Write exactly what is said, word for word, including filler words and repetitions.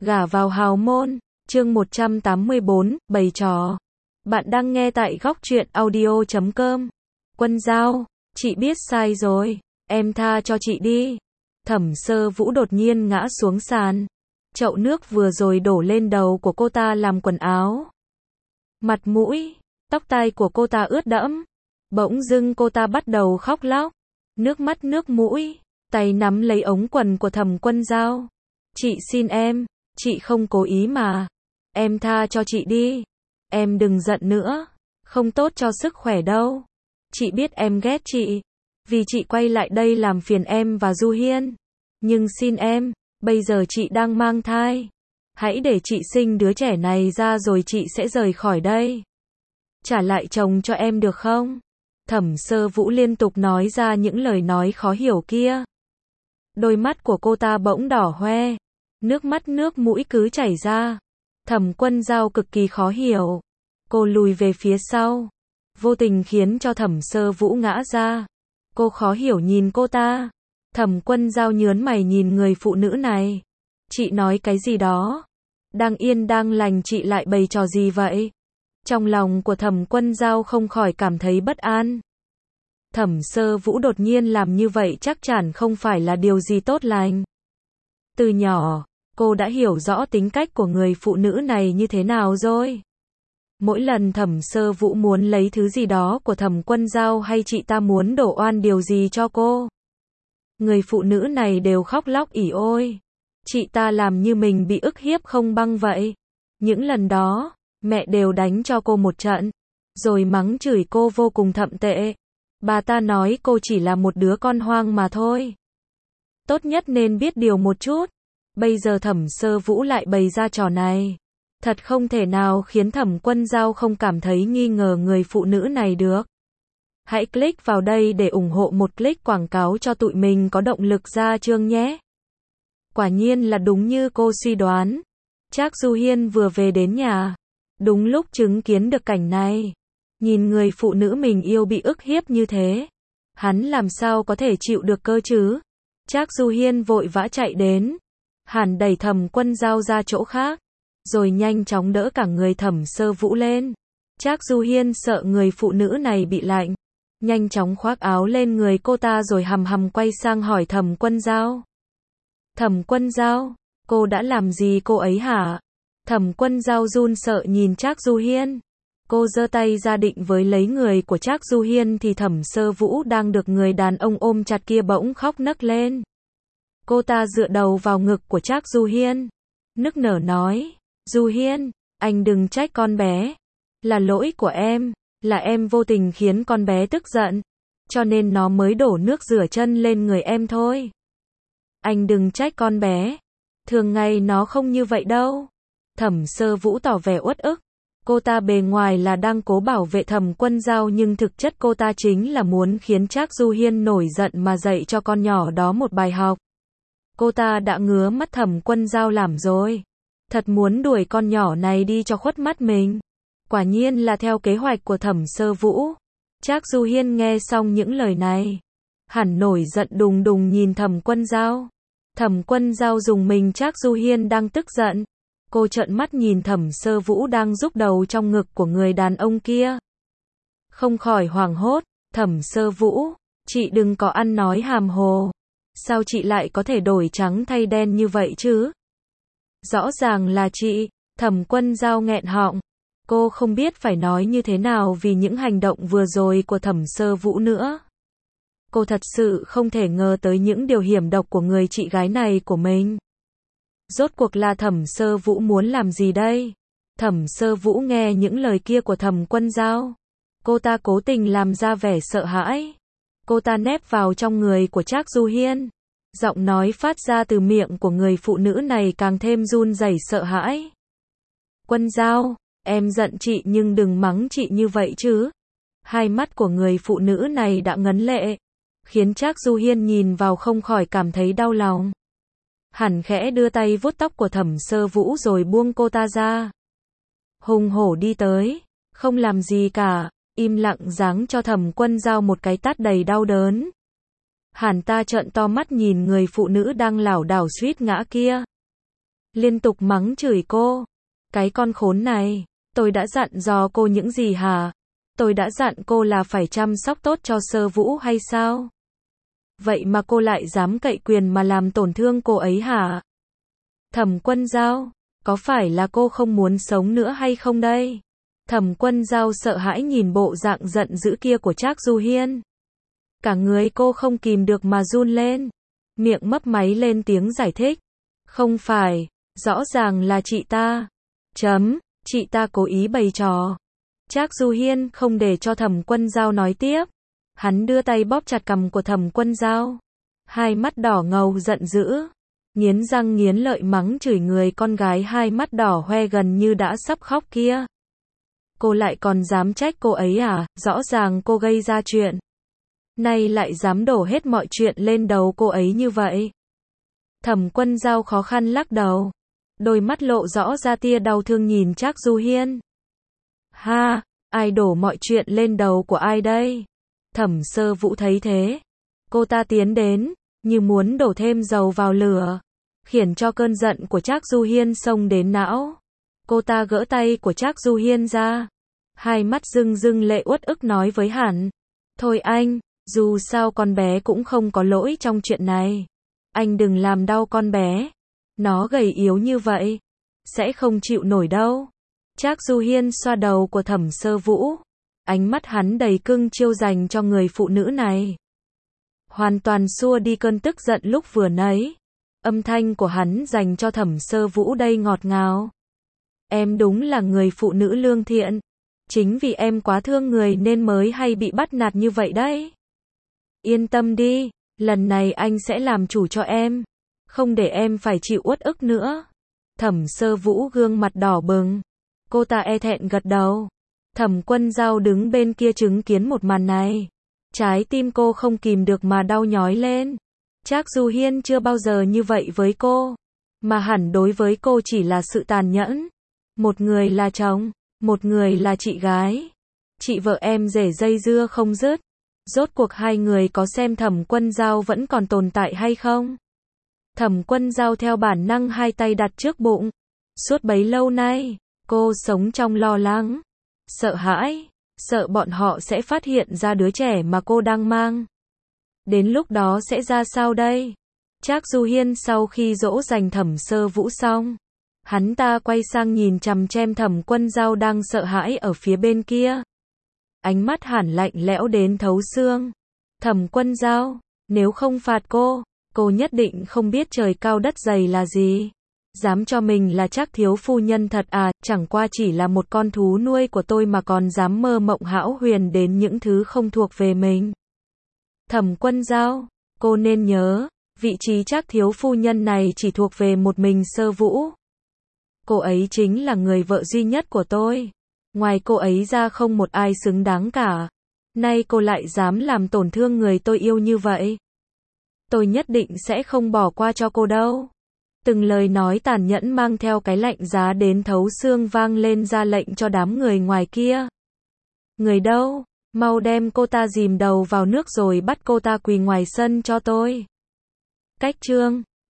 Gả vào hào môn, chương một trăm tám mươi bốn, bày trò. Bạn đang nghe tại góc truyện audio chấm com. Quân Dao, chị biết sai rồi, em tha cho chị đi. Thẩm Sơ Vũ đột nhiên ngã xuống sàn. Chậu nước vừa rồi đổ lên đầu của cô ta làm quần áo. Mặt mũi, tóc tai của cô ta ướt đẫm. Bỗng dưng cô ta bắt đầu khóc lóc. Nước mắt nước mũi, tay nắm lấy ống quần của Thẩm Quân Dao. Chị xin em, chị không cố ý mà. Em tha cho chị đi. Em đừng giận nữa, không tốt cho sức khỏe đâu. Chị biết em ghét chị, vì chị quay lại đây làm phiền em và Du Hiên. Nhưng xin em, bây giờ chị đang mang thai. Hãy để chị sinh đứa trẻ này ra rồi chị sẽ rời khỏi đây. Trả lại chồng cho em được không? Thẩm Sơ Vũ liên tục nói ra những lời nói khó hiểu kia. Đôi mắt của cô ta bỗng đỏ hoe. Nước mắt nước mũi cứ chảy ra. Thẩm Quân Dao cực kỳ khó hiểu. Cô lùi về phía sau, vô tình khiến cho Thẩm Sơ Vũ ngã ra. Cô khó hiểu nhìn cô ta. Thẩm Quân Dao nhớn mày nhìn người phụ nữ này. Chị nói cái gì đó? Đang yên đang lành chị lại bày trò gì vậy? Trong lòng của Thẩm Quân Dao không khỏi cảm thấy bất an. Thẩm Sơ Vũ đột nhiên làm như vậy chắc chắn không phải là điều gì tốt lành. Từ nhỏ, cô đã hiểu rõ tính cách của người phụ nữ này như thế nào rồi. Mỗi lần Thẩm Sơ Vũ muốn lấy thứ gì đó của Thẩm Quân Dao hay chị ta muốn đổ oan điều gì cho cô, người phụ nữ này đều khóc lóc ỉ ôi. Chị ta làm như mình bị ức hiếp không băng vậy. Những lần đó, mẹ đều đánh cho cô một trận, rồi mắng chửi cô vô cùng thậm tệ. Bà ta nói cô chỉ là một đứa con hoang mà thôi. Tốt nhất nên biết điều một chút. Bây giờ Thẩm Sơ Vũ lại bày ra trò này. Thật không thể nào khiến Thẩm Quân Dao không cảm thấy nghi ngờ người phụ nữ này được. Hãy click vào đây để ủng hộ một click quảng cáo cho tụi mình có động lực ra chương nhé. Quả nhiên là đúng như cô suy đoán. Trác Du Hiên vừa về đến nhà. Đúng lúc chứng kiến được cảnh này. Nhìn người phụ nữ mình yêu bị ức hiếp như thế. Hắn làm sao có thể chịu được cơ chứ? Trác Du Hiên vội vã chạy đến. Hàn đẩy Thẩm Quân Dao ra chỗ khác, rồi nhanh chóng đỡ cả người Thẩm Sơ Vũ lên. Trác Du Hiên sợ người phụ nữ này bị lạnh, nhanh chóng khoác áo lên người cô ta rồi hầm hầm quay sang hỏi Thẩm Quân Dao. Thẩm Quân Dao, cô đã làm gì cô ấy hả? Thẩm Quân Dao run sợ nhìn Trác Du Hiên. Cô giơ tay ra định với lấy người của Trác Du Hiên thì Thẩm Sơ Vũ đang được người đàn ông ôm chặt kia bỗng khóc nấc lên. Cô ta dựa đầu vào ngực của Trác Du Hiên, nức nở nói, Du Hiên, anh đừng trách con bé. Là lỗi của em, là em vô tình khiến con bé tức giận, cho nên nó mới đổ nước rửa chân lên người em thôi. Anh đừng trách con bé, thường ngày nó không như vậy đâu. Thẩm Sơ Vũ tỏ vẻ uất ức. Cô ta bề ngoài là đang cố bảo vệ Thẩm Quân Dao nhưng thực chất cô ta chính là muốn khiến Trác Du Hiên nổi giận mà dạy cho con nhỏ đó một bài học. Cô ta đã ngứa mắt Thẩm Quân Dao làm rồi. Thật muốn đuổi con nhỏ này đi cho khuất mắt mình. Quả nhiên là theo kế hoạch của Thẩm Sơ Vũ. Trác Du Hiên nghe xong những lời này, hẳn nổi giận đùng đùng nhìn Thẩm Quân Dao. Thẩm Quân Dao dùng mình Trác Du Hiên đang tức giận. Cô trợn mắt nhìn Thẩm Sơ Vũ đang rúc đầu trong ngực của người đàn ông kia. Không khỏi hoảng hốt. Thẩm Sơ Vũ, chị đừng có ăn nói hàm hồ. Sao chị lại có thể đổi trắng thay đen như vậy chứ? Rõ ràng là chị. Thẩm Quân Dao nghẹn họng. Cô không biết phải nói như thế nào vì những hành động vừa rồi của Thẩm Sơ Vũ nữa. Cô thật sự không thể ngờ tới những điều hiểm độc của người chị gái này của mình. Rốt cuộc là Thẩm Sơ Vũ muốn làm gì đây? Thẩm Sơ Vũ nghe những lời kia của Thẩm Quân Dao. Cô ta cố tình làm ra vẻ sợ hãi. Cô ta nép vào trong người của Trác Du Hiên. Giọng nói phát ra từ miệng của người phụ nữ này càng thêm run rẩy sợ hãi. Quân Dao, em giận chị nhưng đừng mắng chị như vậy chứ. Hai mắt của người phụ nữ này đã ngấn lệ, khiến Trác Du Hiên nhìn vào không khỏi cảm thấy đau lòng. Hẳn khẽ đưa tay vuốt tóc của Thẩm Sơ Vũ rồi buông cô ta ra. Hùng hổ đi tới, không làm gì cả, im lặng giáng cho Thẩm Quân Dao một cái tát đầy đau đớn. Hàn ta trợn to mắt nhìn người phụ nữ đang lảo đảo suýt ngã kia. liên tục mắng chửi cô. Cái con khốn này, tôi đã dặn dò cô những gì hả? Tôi đã dặn cô là phải chăm sóc tốt cho Sơ Vũ hay sao? Vậy mà cô lại dám cậy quyền mà làm tổn thương cô ấy hả? Thẩm Quân Dao, có phải là cô không muốn sống nữa hay không đây? Thẩm Quân Dao sợ hãi nhìn bộ dạng giận dữ kia của Trác Du Hiên. Cả người cô không kìm được mà run lên. Miệng mấp máy lên tiếng giải thích. Không phải, rõ ràng là chị ta. Chấm, chị ta cố ý bày trò. Trác Du Hiên không để cho Thẩm Quân Dao nói tiếp. Hắn đưa tay bóp chặt cằm của Thẩm Quân Dao. Hai mắt đỏ ngầu giận dữ. Nghiến răng nghiến lợi mắng chửi người con gái hai mắt đỏ hoe gần như đã sắp khóc kia. Cô lại còn dám trách cô ấy à? Rõ ràng cô gây ra chuyện. Nay lại dám đổ hết mọi chuyện lên đầu cô ấy như vậy. Thẩm Quân Dao khó khăn lắc đầu. Đôi mắt lộ rõ ra tia đau thương nhìn Trác Du Hiên. Ha, ai đổ mọi chuyện lên đầu của ai đây? Thẩm Sơ Vũ thấy thế. Cô ta tiến đến, như muốn đổ thêm dầu vào lửa. Khiến cho cơn giận của Trác Du Hiên xông đến não. Cô ta gỡ tay của Trác Du Hiên ra. Hai mắt rưng rưng lệ uất ức nói với hắn. Thôi anh, dù sao con bé cũng không có lỗi trong chuyện này. Anh đừng làm đau con bé. Nó gầy yếu như vậy. Sẽ không chịu nổi đâu. Trác Du Hiên xoa đầu của Thẩm Sơ Vũ. Ánh mắt hắn đầy cưng chiêu dành cho người phụ nữ này. Hoàn toàn xua đi cơn tức giận lúc vừa nãy. Âm thanh của hắn dành cho Thẩm Sơ Vũ đây ngọt ngào. Em đúng là người phụ nữ lương thiện. Chính vì em quá thương người nên mới hay bị bắt nạt như vậy đấy. Yên tâm đi, lần này anh sẽ làm chủ cho em. Không để em phải chịu uất ức nữa. Thẩm Sơ Vũ gương mặt đỏ bừng. Cô ta e thẹn gật đầu. Thẩm Quân Dao đứng bên kia chứng kiến một màn này. Trái tim cô không kìm được mà đau nhói lên. Trác Du Hiên chưa bao giờ như vậy với cô. Mà hẳn đối với cô chỉ là sự tàn nhẫn. Một người là chồng, một người là chị gái. Chị vợ em rể dây dưa không dứt. Rốt cuộc hai người có xem Thẩm Quân Dao vẫn còn tồn tại hay không? Thẩm Quân Dao theo bản năng hai tay đặt trước bụng. Suốt bấy lâu nay, cô sống trong lo lắng, sợ hãi, sợ bọn họ sẽ phát hiện ra đứa trẻ mà cô đang mang. Đến lúc đó sẽ ra sao đây? Trác Du Hiên sau khi dỗ dành Thẩm Sơ Vũ xong, hắn ta quay sang nhìn chằm chằm Thẩm Quân Dao đang sợ hãi ở phía bên kia. Ánh mắt hẳn lạnh lẽo đến thấu xương. Thẩm Quân Dao, nếu không phạt cô, cô nhất định không biết trời cao đất dày là gì. Dám cho mình là Trác thiếu phu nhân thật à, chẳng qua chỉ là một con thú nuôi của tôi mà còn dám mơ mộng hão huyền đến những thứ không thuộc về mình. Thẩm Quân Dao, cô nên nhớ, vị trí Trác thiếu phu nhân này chỉ thuộc về một mình Sơ Vũ. Cô ấy chính là người vợ duy nhất của tôi. Ngoài cô ấy ra không một ai xứng đáng cả. Nay cô lại dám làm tổn thương người tôi yêu như vậy. Tôi nhất định sẽ không bỏ qua cho cô đâu. Từng lời nói tàn nhẫn mang theo cái lạnh giá đến thấu xương vang lên ra lệnh cho đám người ngoài kia. Người đâu? Mau đem cô ta dìm đầu vào nước rồi bắt cô ta quỳ ngoài sân cho tôi. Cách chương